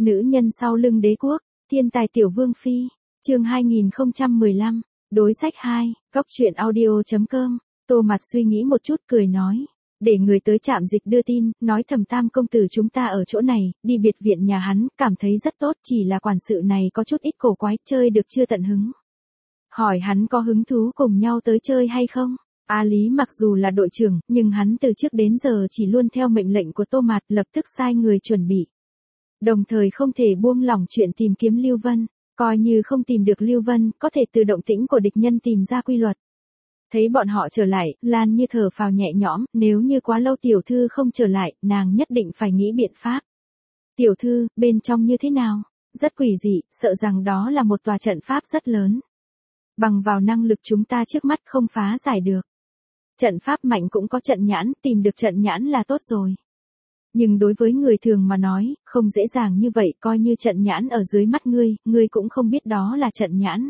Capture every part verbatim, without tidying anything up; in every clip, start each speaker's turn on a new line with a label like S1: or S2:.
S1: Nữ nhân sau lưng đế quốc, thiên tài tiểu vương phi, chương hai nghìn không trăm mười lăm, đối sách hai, góc truyện audio chấm com, Tô Mặt suy nghĩ một chút cười nói, để người tới trạm dịch đưa tin, nói Thẩm Tam công tử chúng ta ở chỗ này, đi biệt viện nhà hắn, cảm thấy rất tốt, chỉ là quản sự này có chút ít cổ quái, chơi được chưa tận hứng. Hỏi hắn có hứng thú cùng nhau tới chơi hay không? A Lý mặc dù là đội trưởng, nhưng hắn từ trước đến giờ chỉ luôn theo mệnh lệnh của Tô Mạt, lập tức sai người chuẩn bị. Đồng thời không thể buông lỏng chuyện tìm kiếm Lưu Vân, coi như không tìm được Lưu Vân, có thể từ động tĩnh của địch nhân tìm ra quy luật. Thấy bọn họ trở lại, Lan Như thở phào nhẹ nhõm, nếu như quá lâu tiểu thư không trở lại, nàng nhất định phải nghĩ biện pháp. Tiểu thư, bên trong như thế nào? Rất quỷ dị, sợ rằng đó là một tòa trận pháp rất lớn. Bằng vào năng lực chúng ta trước mắt không phá giải được. Trận pháp mạnh cũng có trận nhãn, tìm được trận nhãn là tốt rồi. Nhưng đối với người thường mà nói, không dễ dàng như vậy, coi như trận nhãn ở dưới mắt ngươi, ngươi cũng không biết đó là trận nhãn.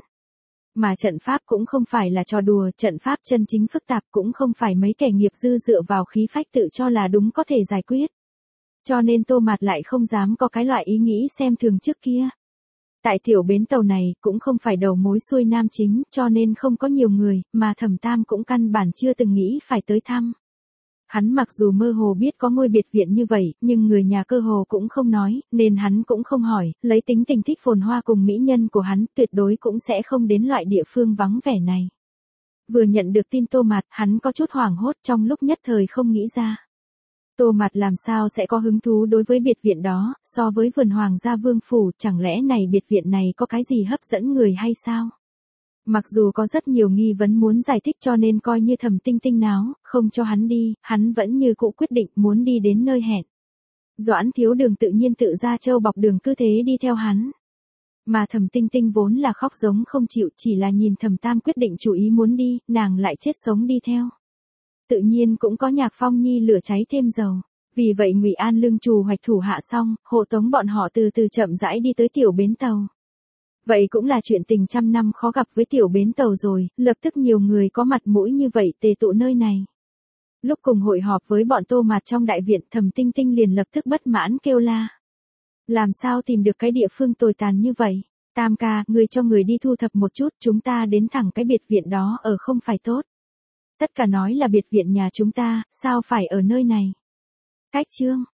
S1: Mà trận pháp cũng không phải là trò đùa, trận pháp chân chính phức tạp cũng không phải mấy kẻ nghiệp dư dựa vào khí phách tự cho là đúng có thể giải quyết. Cho nên Tô Mạt lại không dám có cái loại ý nghĩ xem thường trước kia. Tại tiểu bến tàu này, cũng không phải đầu mối xuôi nam chính, cho nên không có nhiều người, mà Thẩm Tam cũng căn bản chưa từng nghĩ phải tới thăm. Hắn mặc dù mơ hồ biết có ngôi biệt viện như vậy, nhưng người nhà cơ hồ cũng không nói, nên hắn cũng không hỏi, lấy tính tình thích phồn hoa cùng mỹ nhân của hắn, tuyệt đối cũng sẽ không đến loại địa phương vắng vẻ này. Vừa nhận được tin Tô Mạt, hắn có chút hoảng hốt, trong lúc nhất thời không nghĩ ra. Tô Mạt làm sao sẽ có hứng thú đối với biệt viện đó, so với vườn hoàng gia vương phủ, chẳng lẽ này biệt viện này có cái gì hấp dẫn người hay sao? Mặc dù có rất nhiều nghi vấn muốn giải thích cho nên coi như Thẩm Tinh Tinh náo, không cho hắn đi, hắn vẫn như cũ quyết định muốn đi đến nơi hẹn. Doãn Thiếu Đường tự nhiên tự ra châu bọc đường cứ thế đi theo hắn. Mà Thẩm Tinh Tinh vốn là khóc giống không chịu, chỉ là nhìn Thẩm Tam quyết định chủ ý muốn đi, nàng lại chết sống đi theo. Tự nhiên cũng có Nhạc Phong Nhi lửa cháy thêm dầu. Vì vậy Ngụy An Lương trù hoạch thủ hạ xong, hộ tống bọn họ từ từ chậm rãi đi tới tiểu bến tàu. Vậy cũng là chuyện tình trăm năm khó gặp với tiểu bến tàu rồi, lập tức nhiều người có mặt mũi như vậy tề tụ nơi này. Lúc cùng hội họp với bọn Tô Mạt trong đại viện, Thẩm Tinh Tinh liền lập tức bất mãn kêu la. Làm sao tìm được cái địa phương tồi tàn như vậy? Tam ca, người cho người đi thu thập một chút, chúng ta đến thẳng cái biệt viện đó ở không phải tốt. Tất cả nói là biệt viện nhà chúng ta, sao phải ở nơi này? Cách chương,